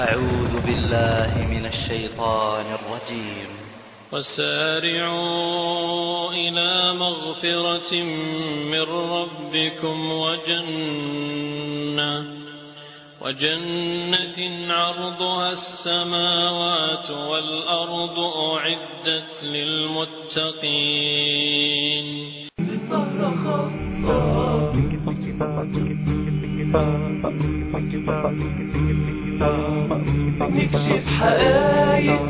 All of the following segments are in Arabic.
أعوذ بالله من الشيطان الرجيم. وسارعوا إلى مغفرة من ربكم وجنة عرضها السماوات والأرض أعدت للمتقين. نكشف حقايق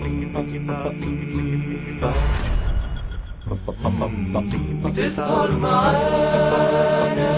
تسهر معانا.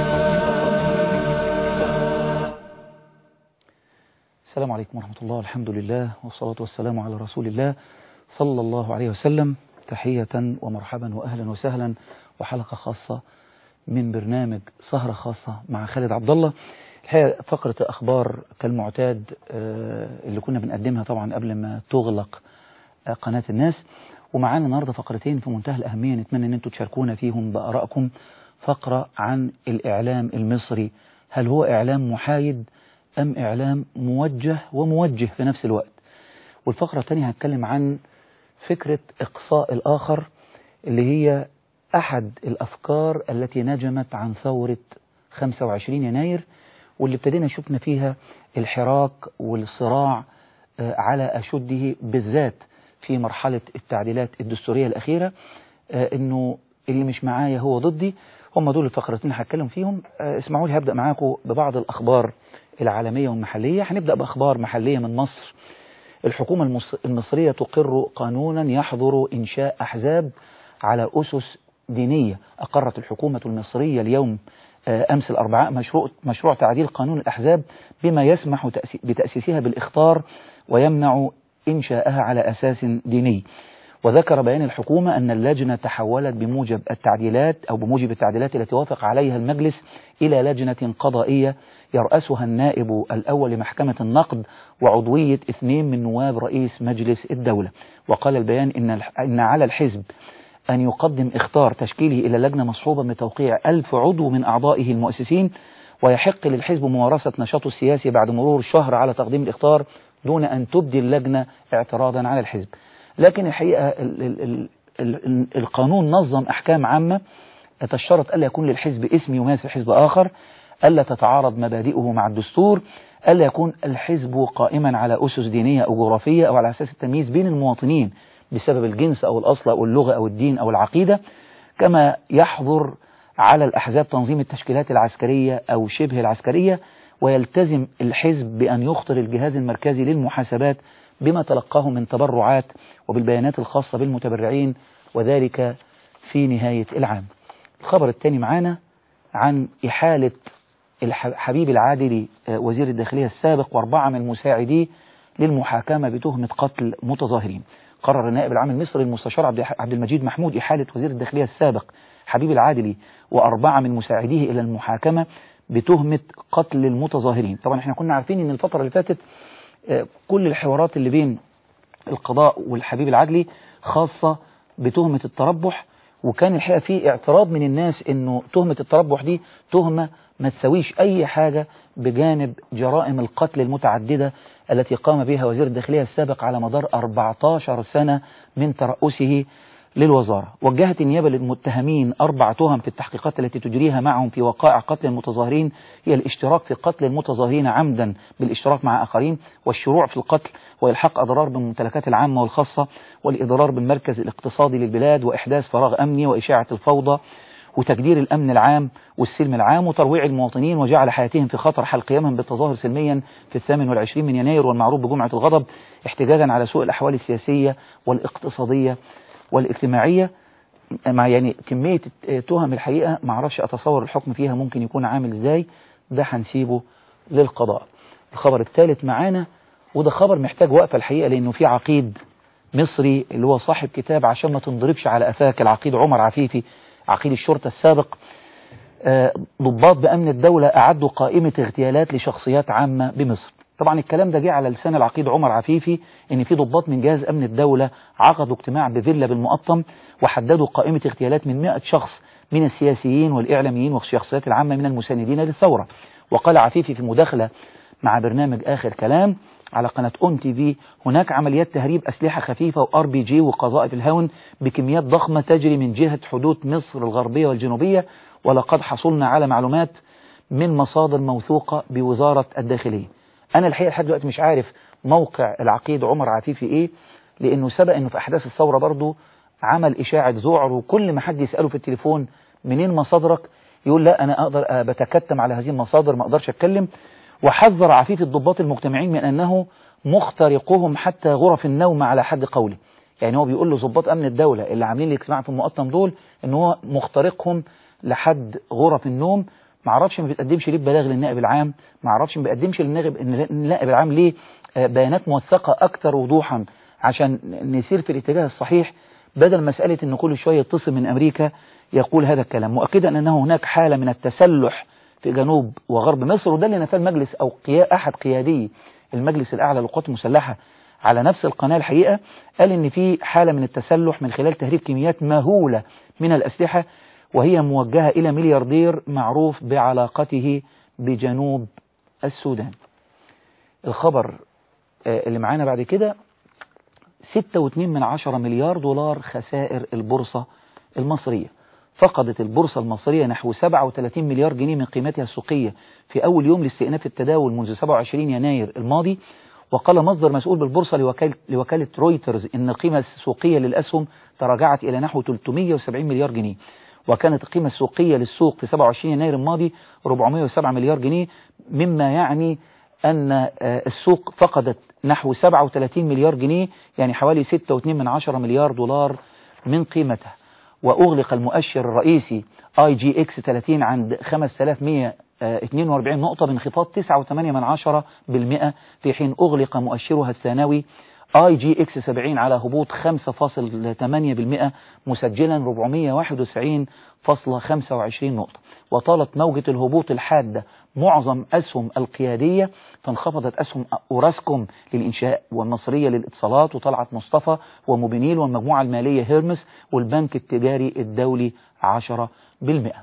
السلام عليكم ورحمة الله، الحمد لله والصلاة والسلام على رسول الله صلى الله عليه وسلم. تحية ومرحبا وأهلا وسهلا وحلقة خاصة من برنامج سهرة خاصة مع خالد عبد الله. الحقيقة فقرة أخبار كالمعتاد اللي كنا بنقدمها طبعا قبل ما تغلق قناة الناس، ومعانا النهاردة فقرتين في منتهى الأهمية نتمنى أن انتوا تشاركونا فيهم بآرائكم. فقرة عن الإعلام المصري، هل هو إعلام محايد أم إعلام موجه وموجه في نفس الوقت؟ والفقرة الثانية هتكلم عن فكرة إقصاء الآخر اللي هي أحد الأفكار التي نجمت عن ثورة 25 يناير، واللي ابتدينا شفنا فيها الحراك والصراع على أشده بالذات في مرحلة التعديلات الدستورية الأخيرة. إنه اللي مش معايا هو ضدي. هم دول الفقرتين هتكلم فيهم. اسمعوا لي، هبدأ معاكم ببعض الأخبار العالمية والمحلية. هنبدأ بأخبار محلية من مصر. الحكومة المصرية تقر قانونا يحظر إنشاء أحزاب على أسس دينية. أقرت الحكومة المصرية اليوم أمس الأربعاء مشروع تعديل قانون الأحزاب بما يسمح بتأسيسها بالإخطار ويمنع إنشاءها على أساس ديني. وذكر بيان الحكومة أن اللجنة تحولت بموجب التعديلات التي وافق عليها المجلس إلى لجنة قضائية يرأسها النائب الأول لمحكمة النقد وعضوية 2 من نواب رئيس مجلس الدولة. وقال البيان إن على الحزب أن يقدم إخطار تشكيله إلى لجنة مصحوبة بتوقيع 1000 عضو من أعضائه المؤسسين، ويحق للحزب ممارسة نشاطه السياسي بعد مرور شهر على تقديم الإخطار دون أن تبدي اللجنة اعتراضا على الحزب. لكن الحقيقة القانون نظم أحكام عامة تشترط ألا يكون للحزب اسم يماثل حزب آخر، ألا تتعارض مبادئه مع الدستور، ألا يكون الحزب قائما على أسس دينية أو جغرافية أو على أساس التمييز بين المواطنين بسبب الجنس أو الأصل أو اللغة أو الدين أو العقيدة. كما يحظر على الأحزاب تنظيم التشكيلات العسكرية أو شبه العسكرية، ويلتزم الحزب بأن يخطر الجهاز المركزي للمحاسبات بما تلقاه من تبرعات وبالبيانات الخاصة بالمتبرعين، وذلك في نهاية العام. الخبر الثاني معانا عن إحالة حبيب العادلي وزير الداخلية السابق و4 من مساعديه للمحاكمة بتهمة قتل متظاهرين. قرر النائب العام المصري المستشار عبد المجيد محمود إحالة وزير الداخلية السابق حبيب العادلي و4 من مساعديه إلى المحاكمة بتهمة قتل المتظاهرين. طبعا احنا كنا عارفين ان الفترة اللي فاتت كل الحوارات اللي بين القضاء والحبيب العدلي خاصة بتهمة التربح، وكان الحقيقة في اعتراض من الناس انه تهمة التربح دي تهمة ما تسويش اي حاجة بجانب جرائم القتل المتعددة التي قام بها وزير الداخلية السابق على مدار 14 سنة من ترأسه للوزارة. وجهت النيابة للمتهمين 4 تهم في التحقيقات التي تجريها معهم في وقائع قتل المتظاهرين، هي الاشتراك في قتل المتظاهرين عمدا بالاشتراك مع آخرين، والشروع في القتل، وإلحاق أضرار بالممتلكات العامة والخاصة، والإضرار بالمركز الاقتصادي للبلاد، وإحداث فراغ أمني، وإشاعة الفوضى، وتجدير الأمن العام والسلم العام، وترويع المواطنين وجعل حياتهم في خطر حال قيامهم بالتظاهر سلميا في 28 من يناير والمعروف بجمعة الغضب، احتجاجا على سوء الأحوال السياسية والاقتصادية والاجتماعية. مع يعني كمية تهم الحقيقة ما اعرفش أتصور الحكم فيها ممكن يكون عامل ازاي، ده هنسيبه للقضاء. الخبر الثالث معانا، وده خبر محتاج وقفة الحقيقة، لأنه في عقيد مصري اللي هو صاحب كتاب عشان ما تنضربش على قفاك، العقيد عمر عفيفي عقيد الشرطة السابق. ضباط بأمن الدولة أعدوا قائمة اغتيالات لشخصيات عامة بمصر. طبعا الكلام ده جه على لسان العقيد عمر عفيفي ان في ضباط من جهاز امن الدولة عقدوا اجتماع بفيلا بالمقطم وحددوا قائمة اغتيالات من 100 شخص من السياسيين والاعلاميين والشخصيات العامة من المساندين للثورة. وقال عفيفي في مداخلة مع برنامج آخر كلام على قناة أون تي في هناك عمليات تهريب أسلحة خفيفة وار بي جي وقذائف الهاون بكميات ضخمة تجري من جهة حدود مصر الغربية والجنوبية، ولقد حصلنا على معلومات من مصادر موثوقة بوزارة الداخلية. أنا الحقيقة لحد دلوقتي مش عارف موقع العقيد عمر عفيفي إيه، لأنه سبق أنه في أحداث الثورة برضو عمل إشاعة ذعر، وكل ما حد يسأله في التليفون منين مصادرك يقول لا أنا أقدر بتكتم على هذه المصادر ما أقدرش أتكلم. وحذر عفيفي الضباط المجتمعين من أنه مخترقهم حتى غرف النوم على حد قوله. يعني هو بيقول له ضباط أمن الدولة اللي عاملين الاجتماع في المقطم دول أنه هو مخترقهم لحد غرف النوم. ما اعرفش ما بتقدمش ليه بلاغ للنائب العام، ما اعرفش ما بيقدمش للنائب العام ليه بيانات موثقة أكثر وضوحا عشان نسير في الاتجاه الصحيح، بدل مسألة أنه كل شوية يتصل من أمريكا يقول هذا الكلام، مؤكدا أنه هناك حالة من التسلح في جنوب وغرب مصر. وده اللي نفاه المجلس أو أحد قيادي المجلس الأعلى للقوات المسلحة على نفس القناة الحقيقة، قال إن في حالة من التسلح من خلال تهريب كميات مهولة من الأسلحة، وهي موجهة إلى ملياردير معروف بعلاقته بجنوب السودان. الخبر اللي معانا بعد كده 6.2 مليار دولار خسائر البورصة المصرية. فقدت البورصة المصرية نحو 37 مليار جنيه من قيمتها السوقية في أول يوم لاستئناف التداول منذ 27 يناير الماضي. وقال مصدر مسؤول بالبورصة لوكالة رويترز إن القيمة السوقية للأسهم تراجعت إلى نحو 370 مليار جنيه، وكانت القيمة السوقية للسوق في 27 يناير الماضي 407 مليار جنيه، مما يعني أن السوق فقدت نحو 37 مليار جنيه، يعني حوالي 6.2 مليار دولار من قيمتها. وأغلق المؤشر الرئيسي IGX 30 عند 5142 نقطة بانخفاض 9.8% في حين أغلق مؤشرها الثانوي IGX 70 على هبوط 5.8% مسجلا 491.25 نقطة. وطالت موجة الهبوط الحادة معظم أسهم القيادية، فانخفضت أسهم أوراسكوم للإنشاء والمصرية للاتصالات وطلعت مصطفى وموبينيل والمجموعة المالية هيرمس والبنك التجاري الدولي 10%.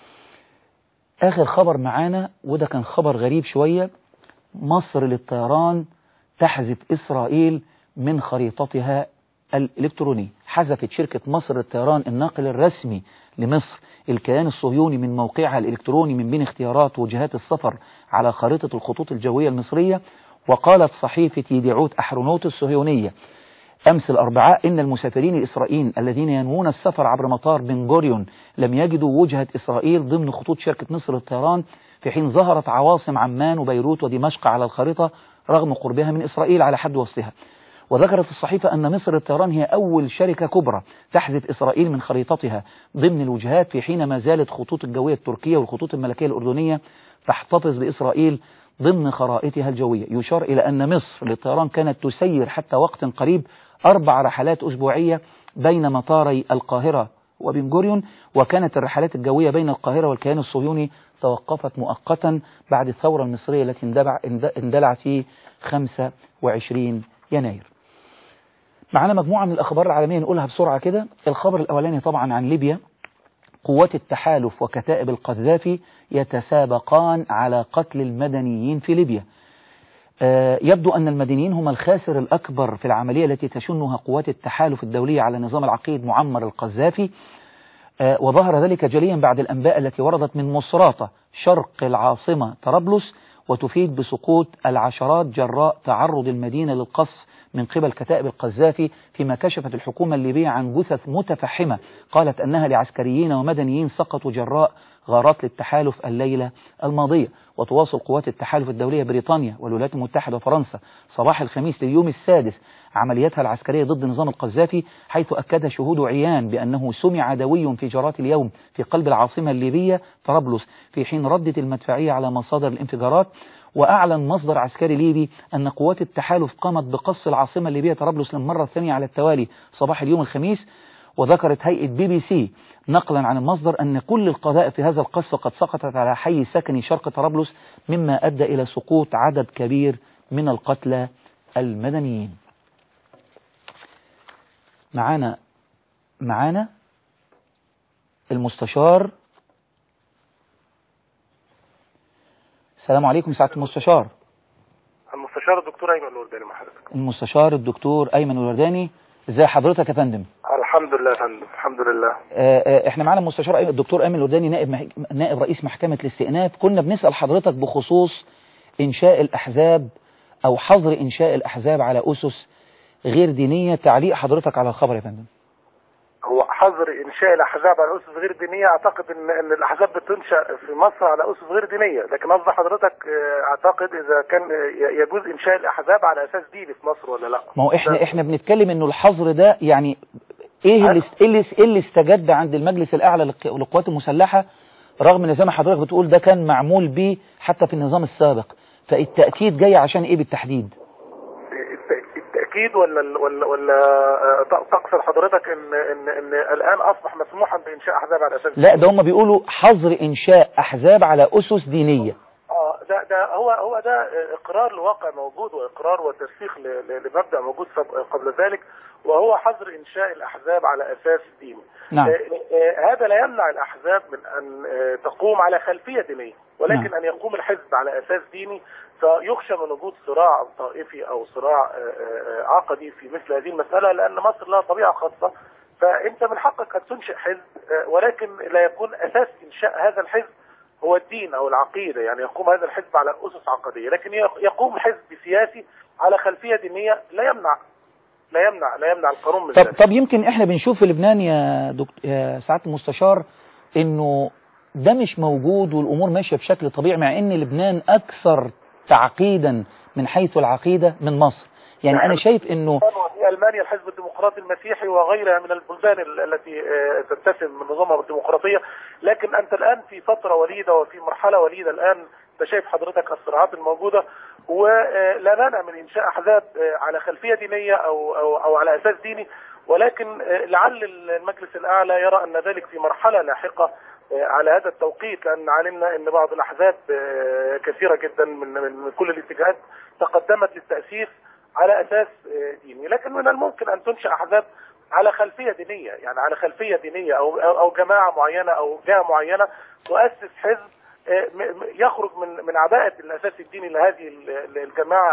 آخر خبر معانا وده كان خبر غريب شوية، مصر للطيران تحذف إسرائيل من خريطتها الإلكترونية. حذفت شركة مصر للطيران الناقل الرسمي لمصر الكيان الصهيوني من موقعها الإلكتروني من بين اختيارات وجهات السفر على خريطة الخطوط الجوية المصرية. وقالت صحيفة يديعوت أحرونوت الصهيونية أمس الأربعاء إن المسافرين الإسرائيليين الذين ينوون السفر عبر مطار بن غوريون لم يجدوا وجهة إسرائيل ضمن خطوط شركة مصر للطيران، في حين ظهرت عواصم عمان وبيروت ودمشق على الخريطة رغم قربها من إسرائيل على حد وصفها. وذكرت الصحيفة أن مصر للطيران هي أول شركة كبرى تحذف إسرائيل من خريطتها ضمن الوجهات، في حين ما زالت خطوط الجوية التركية والخطوط الملكية الأردنية تحتفظ بإسرائيل ضمن خرائطها الجوية. يشار إلى أن مصر للطيران كانت تسير حتى وقت قريب 4 رحلات أسبوعية بين مطاري القاهرة وبن غوريون، وكانت الرحلات الجوية بين القاهرة والكيان الصهيوني توقفت مؤقتا بعد الثورة المصرية التي اندلعت في 25 يناير. معنا مجموعة من الأخبار العالمية نقولها بسرعة كده. الخبر الأولاني طبعا عن ليبيا، قوات التحالف وكتائب القذافي يتسابقان على قتل المدنيين في ليبيا. يبدو أن المدنيين هم الخاسر الأكبر في العملية التي تشنها قوات التحالف الدولية على نظام العقيد معمر القذافي، وظهر ذلك جليا بعد الأنباء التي وردت من مصراتة شرق العاصمة طرابلس، وتفيد بسقوط العشرات جراء تعرض المدينة للقصف من قبل كتائب القذافي، فيما كشفت الحكومة الليبية عن جثث متفحمة قالت أنها لعسكريين ومدنيين سقطوا جراء غارات للتحالف الليلة الماضية. وتواصل قوات التحالف الدولية بريطانيا والولايات المتحدة وفرنسا صباح الخميس لليوم السادس عملياتها العسكرية ضد نظام القذافي، حيث أكد شهود عيان بأنه سمع دوي انفجارات اليوم في قلب العاصمة الليبية طرابلس، في حين ردت المدفعية على مصادر الانفجارات. وأعلن مصدر عسكري ليبي أن قوات التحالف قامت بقصف العاصمة الليبية طرابلس للمرة الثانية على التوالي صباح اليوم الخميس. وذكرت هيئة BBC نقلا عن المصدر أن كل القذائف في هذا القصف قد سقطت على حي سكني شرق طرابلس، مما أدى إلى سقوط عدد كبير من القتلى المدنيين. معانا المستشار. السلام عليكم سعادة المستشار. المستشار الدكتور أيمن الورداني مع حضرتك. المستشار الدكتور أيمن الورداني، ازي حضرتك يا فندم؟ الحمد لله يا فندم، الحمد لله. احنا معانا المستشار الدكتور أيمن الورداني نائب رئيس محكمة الاستئناف. كنا بنسأل حضرتك بخصوص إنشاء الأحزاب أو حظر إنشاء الأحزاب على أسس غير دينية. تعليق حضرتك على الخبر يا فندم؟ هو حظر إنشاء الأحزاب على أسس غير دينية، أعتقد إن الأحزاب بتنشأ في مصر على أسس غير دينية، لكن قصد حضرتك أعتقد إذا كان يجوز إنشاء الأحزاب على أساس ديني في مصر ولا لا؟ ما هو إحنا بنتكلم إنه الحظر ده يعني إيه اللي استجد عند المجلس الأعلى للقوات المسلحة، رغم إن زي ما حضرتك بتقول ده كان معمول به حتى في النظام السابق، فالتأكيد جاي عشان إيه بالتحديد؟ التأكيد ولا تقصد حضرتك إن الآن أصبح مسموحا بإنشاء أحزاب على أساس؟ لا، ده هم بيقولوا حظر إنشاء أحزاب على أسس دينية. ده هو ده إقرار لواقع موجود، وإقرار وترسيخ لمبدأ موجود قبل ذلك، وهو حظر إنشاء الأحزاب على أساس ديني. نعم. هذا لا يمنع الأحزاب من أن تقوم على خلفية دينية، ولكن نعم. أن يقوم الحزب على أساس ديني فيخشى من وجود صراع طائفي أو صراع عقدي في مثل هذه المسألة، لأن مصر لها طبيعة خاصة. فأنت من حقك أن تنشئ حزب، ولكن لا يكون أساس إنشاء هذا الحزب هو الدين أو العقيدة، يعني يقوم هذا الحزب على أسس عقدية، لكن يقوم حزب سياسي على خلفية دينية لا يمنع القانون من ذلك. طب يمكن احنا بنشوف في لبنان يا سعادة المستشار انه ده مش موجود والامور ماشية بشكل طبيعي، مع ان لبنان اكثر تعقيدا من حيث العقيدة من مصر. يعني انا شايف انه في المانيا الحزب الديمقراطي المسيحي وغيرها من البلدان التي تتسم من نظامها الديمقراطية، لكن انت الان في فترة وليدة وفي مرحلة وليدة. الان انت شايف حضرتك الصراعات الموجودة، ولا مانع من انشاء احزاب على خلفية دينية او على اساس ديني، ولكن لعل المجلس الاعلى يرى ان ذلك في مرحلة لاحقة على هذا التوقيت، لان علمنا ان بعض الاحزاب كثيرة جدا من كل الاتجاهات تقدمت للتأسيس على أساس ديني، لكن من الممكن أن تنشأ أحزاب على خلفية دينية، يعني على خلفية دينية أو جماعة معينة أو جهة معينة تؤسس حزب يخرج من عباءة الأساس الديني لهذه الجماعة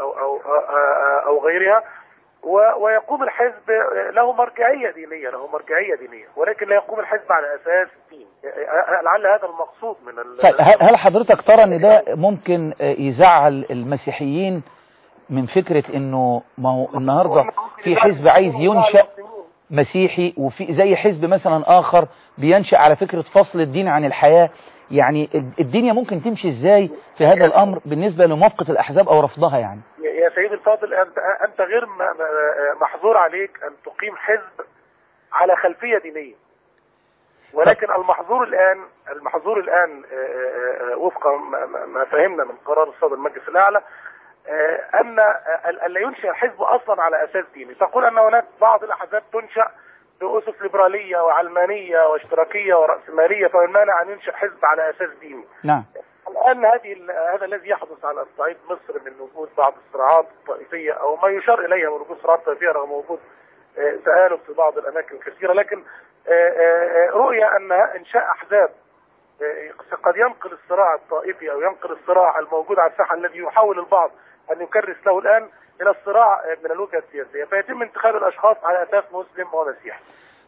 أو غيرها، ويقوم الحزب له مرجعية دينية، ولكن لا يقوم الحزب على أساس دين. لعل هذا المقصود من هل حضرتك ترى أن ده ممكن يزعل المسيحيين من فكرة انه ما هو النهاردة في حزب عايز ينشأ مسيحي، وفي زي حزب مثلا اخر بينشأ على فكرة فصل الدين عن الحياة؟ يعني الدنيا ممكن تمشي ازاي في هذا الامر بالنسبة لموافقة الاحزاب او رفضها؟ يعني يا سيدي الفاضل، انت غير محظور عليك ان تقيم حزب على خلفية دينية، ولكن المحظور الان وفق ما فهمنا من قرار الصدر المجلس الاعلى أن لا ينشأ حزب أصلا على أساس ديني. تقول أن هناك بعض الأحزاب تنشأ بأسس ليبرالية وعلمانية واشتراكية ورأسمالية، فمن مانع أن ينشأ حزب على أساس ديني؟ نعم. الآن هذا الذي يحدث على صعيد مصر من وجود بعض الصراعات الطائفية أو ما يشار إليها من وجود صراعات طائفية رغم وجود تآلف في بعض الأماكن كثيرة، لكن رؤية أن إنشاء أحزاب قد ينقل الصراع الطائفي أو ينقل الصراع الموجود على الساحة الذي يحاول البعض أن يكرس له الآن إلى الصراع من الوجهة السياسية، فيتم انتخاب الأشخاص على أساس مسلم ومسيحي.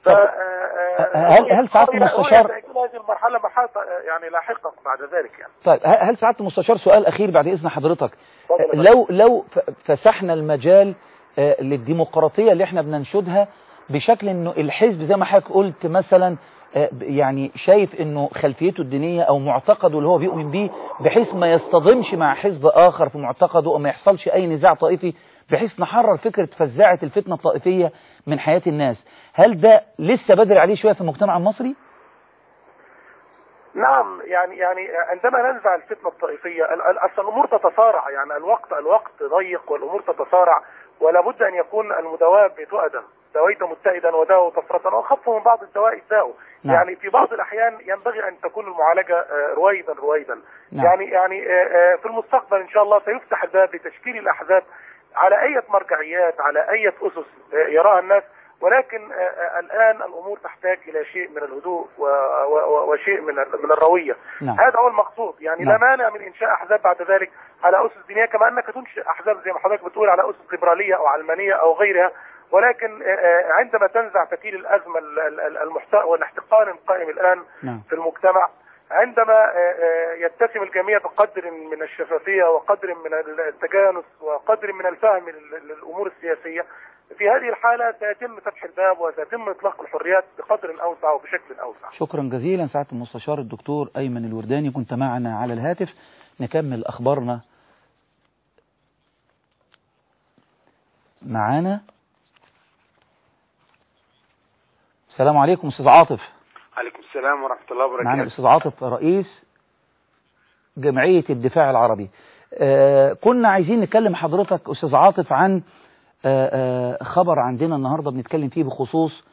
هل سعادة المستشار هذه المرحلة يعني لاحقا بعد ذلك يعني؟ طيب هل سعادة المستشار سؤال أخير بعد إذن حضرتك، لو فسحنا المجال للديمقراطية اللي احنا بننشدها بشكل انه الحزب زي ما حضرتك قلت مثلا يعني شايف انه خلفيته الدينية او معتقده اللي هو بيؤمن بيه، بحيث ما يصطدمش مع حزب اخر في معتقده او ما يحصلش اي نزاع طائفي، بحيث نحرر فكرة فزاعة الفتنة الطائفية من حياة الناس. هل ده لسه بدري عليه شوية في المجتمع المصري؟ نعم، يعني عندما ننزع الفتنة الطائفية أصل الأمور تتصارع، يعني الوقت ضيق والأمور تتصارع، ولا بد أن يكون المداواة بتؤدم، دويت متئدا وداو طفرة وخف من بعض الدواء الداء. نعم. يعني في بعض الأحيان ينبغي أن تكون المعالجة رويدا. نعم. يعني في المستقبل إن شاء الله سيفتح الباب لتشكيل الأحزاب على أي مرجعيات، على أي أسس يراها الناس، ولكن الآن الأمور تحتاج إلى شيء من الهدوء وشيء من الروية. نعم. هذا هو المقصود، يعني نعم. لا مانع من إنشاء أحزاب بعد ذلك على أسس دينية، كما أنك تنشئ أحزاب زي ما حضرتك بتقول على أسس ليبرالية أو علمانية أو غيرها. ولكن عندما تنزع فتيل الأزمة والاحتقان القائم الآن نعم. في المجتمع، عندما يتسم الجميع بقدر من الشفافية وقدر من التجانس وقدر من الفهم للأمور السياسية، في هذه الحالة سيتم فتح الباب وسيتم إطلاق الحريات بقدر أوسع وبشكل أوسع. شكرا جزيلا سعادة المستشار الدكتور أيمن الورداني، كنت معنا على الهاتف. نكمل أخبارنا معانا. السلام عليكم أستاذ عاطف. عليكم السلام ورحمة الله وبركاته. معنا الأستاذ عاطف رئيس جمعية الدفاع العربي. كنا عايزين نكلم حضرتك أستاذ عاطف عن خبر عندنا النهاردة بنتكلم فيه بخصوص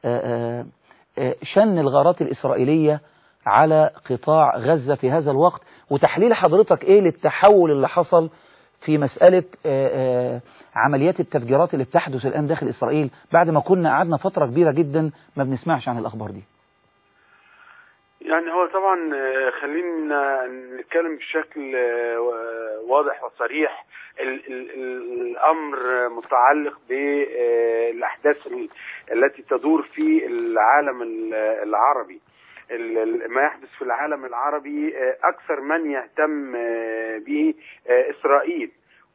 شن الغارات الإسرائيلية على قطاع غزة في هذا الوقت، وتحليل حضرتك إيه للتحول اللي حصل في مسألة عمليات التفجيرات اللي بتحدث الآن داخل إسرائيل بعد ما كنا قعدنا فترة كبيرة جدا ما بنسمعش عن الأخبار دي. يعني هو طبعا خلينا نتكلم بشكل واضح وصريح. الأمر متعلق بالأحداث التي تدور في العالم العربي. ما يحدث في العالم العربي أكثر من يهتم به إسرائيل،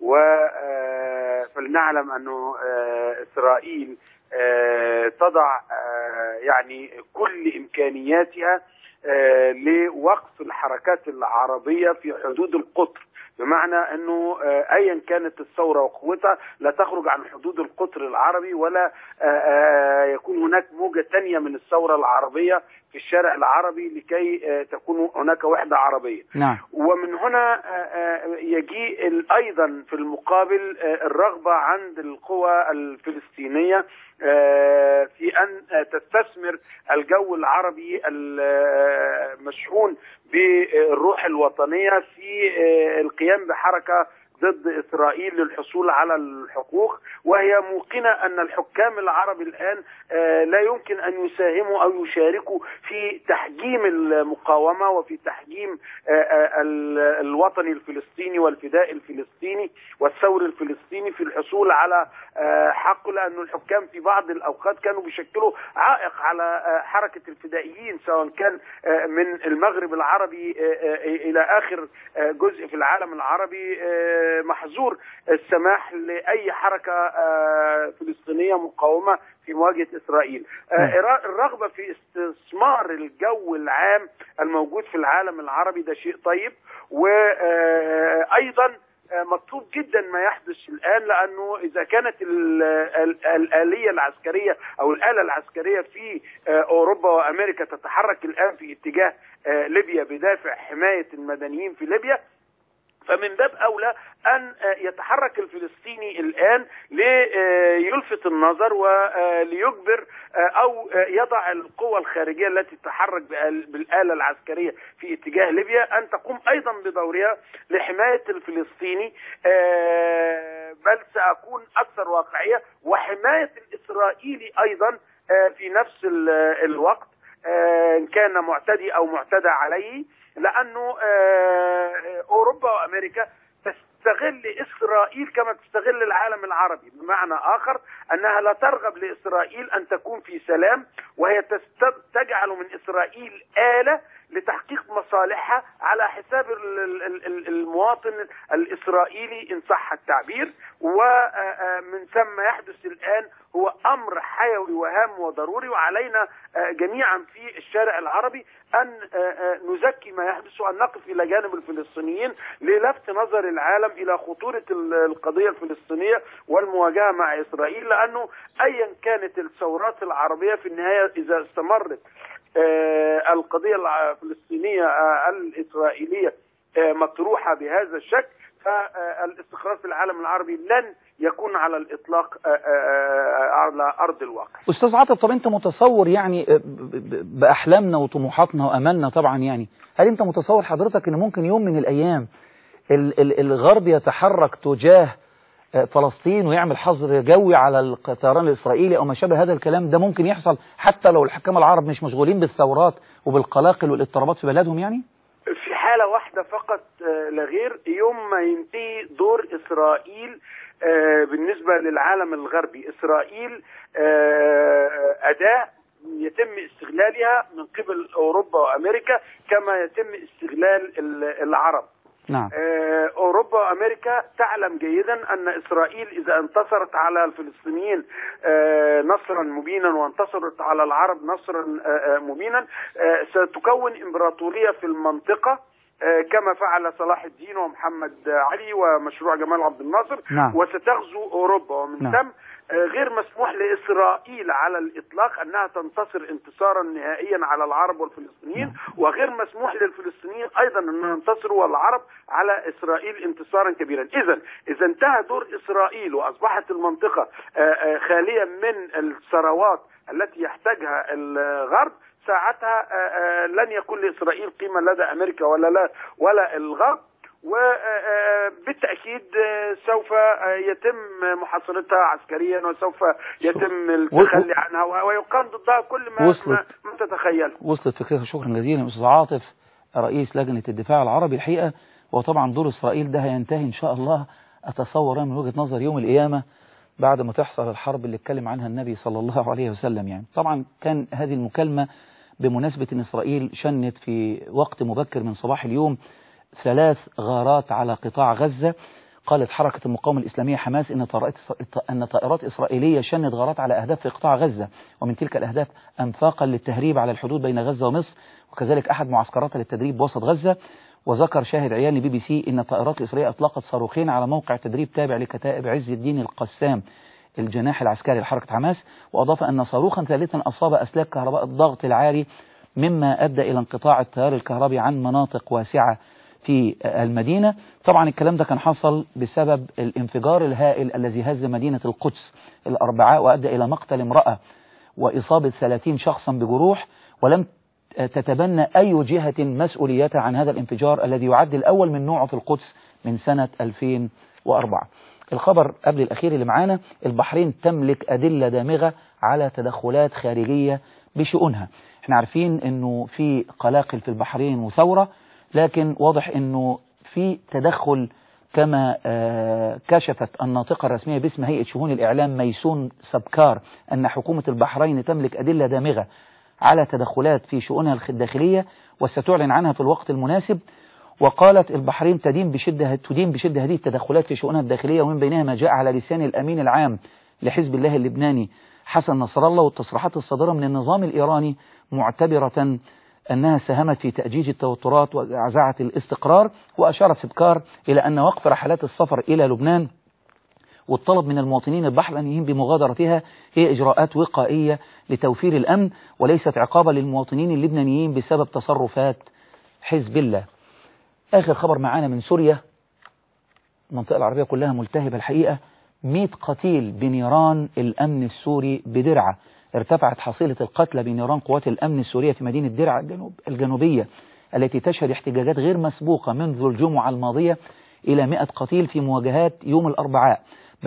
فلنعلم أنه إسرائيل تضع يعني كل إمكانياتها لوقف الحركات العربية في حدود القطر، بمعنى أنه أيا كانت الثورة وقوتها لا تخرج عن حدود القطر العربي، ولا يكون هناك موجة تانية من الثورة العربية في الشارع العربي لكي تكون هناك وحدة عربية. نعم. ومن هنا يجيء أيضا في المقابل الرغبة عند القوى الفلسطينية في أن تستثمر الجو العربي المشحون بالروح الوطنية في القيام بحركة ضد إسرائيل للحصول على الحقوق، وهي موقنة أن الحكام العرب الآن لا يمكن أن يساهموا أو يشاركوا في تحجيم المقاومة وفي تحجيم الوطن الفلسطيني والفداء الفلسطيني والثور الفلسطيني في الحصول على حقه، لأن الحكام في بعض الأوقات كانوا بيشكلوا عائق على حركة الفدائيين، سواء كان من المغرب العربي إلى آخر جزء في العالم العربي محظور السماح لأي حركة فلسطينية مقاومة في مواجهة إسرائيل. الرغبة في استثمار الجو العام الموجود في العالم العربي ده شيء طيب، وأيضا مطلوب جدا ما يحدث الآن، لأنه إذا كانت الآلية العسكرية أو الآلة العسكرية في أوروبا وأمريكا تتحرك الآن في اتجاه ليبيا بدافع حماية المدنيين في ليبيا، فمن باب أولى أن يتحرك الفلسطيني الآن ليلفت النظر وليجبر أو يضع القوى الخارجية التي تتحرك بالآلة العسكرية في اتجاه ليبيا أن تقوم أيضا بدورها لحماية الفلسطيني، بل سأكون أكثر واقعية وحماية الإسرائيلي أيضا في نفس الوقت، إن كان معتدي أو معتدى عليه، لأنه أوروبا وأمريكا تستغل إسرائيل كما تستغل العالم العربي، بمعنى آخر أنها لا ترغب لإسرائيل أن تكون في سلام، وهي تجعل من إسرائيل آلة لتحقيق مصالحها على حساب المواطن الإسرائيلي إن صح التعبير. ومن ثم يحدث الآن هو أمر حيوي وهام وضروري، وعلينا جميعا في الشارع العربي أن نزكي ما يحدث وأن نقف إلى جانب الفلسطينيين للفت نظر العالم إلى خطورة القضية الفلسطينية والمواجهة مع إسرائيل، لأنه أيا كانت الثورات العربية في النهاية إذا استمرت القضية الفلسطينية الإسرائيلية مطروحة بهذا الشكل، فالاستقرار في العالم العربي لن يكون على الإطلاق على أرض الواقع. أستاذ عاطف، طب أنت متصور يعني بأحلامنا وطموحاتنا وأملنا طبعا، يعني هل أنت متصور حضرتك أن ممكن يوم من الأيام الغرب يتحرك تجاه فلسطين ويعمل حظر جوي على الطيران الإسرائيلي أو ما شابه هذا الكلام، ده ممكن يحصل حتى لو الحكام العرب مش مشغولين بالثورات وبالقلاقل والاضطرابات في بلادهم يعني؟ في حالة واحدة فقط لا غير، يوم ما ينتهي دور إسرائيل بالنسبة للعالم الغربي. إسرائيل أداة يتم استغلالها من قبل أوروبا وأمريكا كما يتم استغلال العرب. نعم. أوروبا وأمريكا تعلم جيدا أن إسرائيل إذا انتصرت على الفلسطينيين نصرا مبينا وانتصرت على العرب نصرا مبينا ستكون إمبراطورية في المنطقة كما فعل صلاح الدين ومحمد علي ومشروع جمال عبد الناصر. نعم. وستغزو أوروبا، ومن نعم. ثم غير مسموح لإسرائيل على الإطلاق أنها تنتصر انتصارا نهائيا على العرب والفلسطينيين، وغير مسموح للفلسطينيين أيضا أن ينتصروا والعرب على إسرائيل انتصارا كبيرا. إذا انتهى دور إسرائيل وأصبحت المنطقة خالية من الثروات التي يحتاجها الغرب، ساعتها لن يكون لإسرائيل قيمة لدى أمريكا ولا الغرب، وبالتأكيد سوف يتم محاصرتها عسكريا وسوف يتم التخلي عنها ويقام ضدها كل ما تتخيل. وصلت فكرة. شكرا جزيلا أستاذ عاطف رئيس لجنة الدفاع العربي. الحقيقة وطبعا دور إسرائيل ده هينتهي إن شاء الله أتصور من وجهة نظر يوم القيامة بعد ما تحصل الحرب اللي اتكلم عنها النبي صلى الله عليه وسلم. يعني طبعا كان هذه المكالمة بمناسبة أن إسرائيل شنت في وقت مبكر من صباح اليوم 3 غارات على قطاع غزة. قالت حركة المقاومة الإسلامية حماس أن طائرات إسرائيلية شنت غارات على أهداف في قطاع غزة، ومن تلك الأهداف أنفاقا للتهريب على الحدود بين غزة ومصر، وكذلك أحد معسكرات للتدريب بوسط غزة. وذكر شاهد عيان لBBC أن الطائرات الإسرائيلية أطلقت صاروخين على موقع تدريب تابع لكتائب عز الدين القسام الجناح العسكري لحركة حماس، وأضاف أن صاروخا ثالثا أصاب أسلاك كهرباء الضغط العالي مما أدى إلى انقطاع التيار الكهربي عن مناطق واسعة في المدينة. طبعا الكلام ده كان حصل بسبب الانفجار الهائل الذي هز مدينة القدس الأربعاء وأدى إلى مقتل امرأة وإصابة 30 شخصا بجروح، ولم تتبنى أي جهة مسؤوليتها عن هذا الانفجار الذي يعد الأول من نوعه في القدس من سنة 2004. الخبر قبل الأخير اللي معانا، البحرين تملك أدلة دامغة على تدخلات خارجية بشؤونها. احنا عارفين انه في قلاقل في البحرين وثورة، لكن واضح انه في تدخل كما كشفت الناطقة الرسمية باسم هيئة شؤون الإعلام ميسون سبكار أن حكومة البحرين تملك أدلة دامغة على تدخلات في شؤونها الداخلية وستعلن عنها في الوقت المناسب. وقالت البحرين تدين بشدة هذه التدخلات في شؤونها الداخلية، ومن بينها ما جاء على لسان الأمين العام لحزب الله اللبناني حسن نصر الله والتصريحات الصادرة من النظام الإيراني معتبرة أنها ساهمت في تأجيج التوترات وزعزعة الاستقرار. وأشارت سبكار إلى أن وقف رحلات السفر إلى لبنان والطلب من المواطنين البحرينيين بمغادرتها هي إجراءات وقائية لتوفير الأمن وليست عقابا للمواطنين اللبنانيين بسبب تصرفات حزب الله. آخر خبر معانا من سوريا، المنطقة العربية كلها ملتهبة الحقيقة. 100 قتيل بنيران الأمن السوري بدرعا. ارتفعت حصيلة القتلى بنيران قوات الأمن السورية في مدينة درعا الجنوبية التي تشهد احتجاجات غير مسبوقة منذ الجمعة الماضية إلى 100 قتيل في مواجهات يوم الأربعاء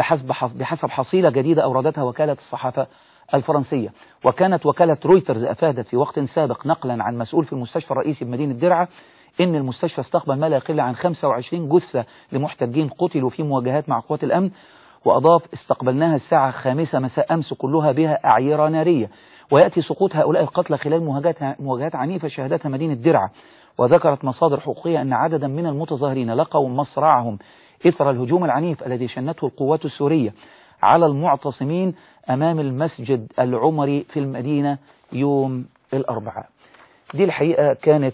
بحسب حصيلة جديدة أوردتها وكالة الصحافة الفرنسية. وكانت وكالة رويترز أفادت في وقت سابق نقلا عن مسؤول في المستشفى الرئيسي بمدينة درعا إن المستشفى استقبل ما لا يقل عن 25 جثة لمحتجين قتلوا في مواجهات مع قوات الأمن. وأضاف استقبلناها الساعة 5 مساء أمس كلها بها أعيرة نارية، ويأتي سقوط هؤلاء القتلى خلال مواجهات عنيفة شهدتها مدينة درعا. وذكرت مصادر حقوقية أن عددا من المتظاهرين لقوا مصرعهم إثر الهجوم العنيف الذي شنته القوات السورية على المعتصمين أمام المسجد العمري في المدينة يوم الأربعاء. دي الحقيقة كانت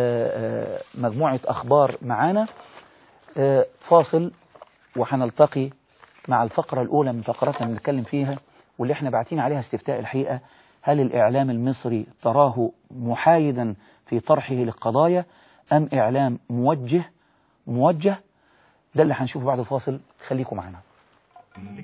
مجموعة أخبار معانا. فاصل وحنلتقي مع الفقرة الأولى من فقراتنا اللي نتكلم فيها واللي احنا باعتين عليها استفتاء الحقيقة: هل الإعلام المصري تراه محايدا في طرحه للقضايا أم إعلام موجه؟ ده اللي هنشوفه بعد الفاصل، خليكم معنا.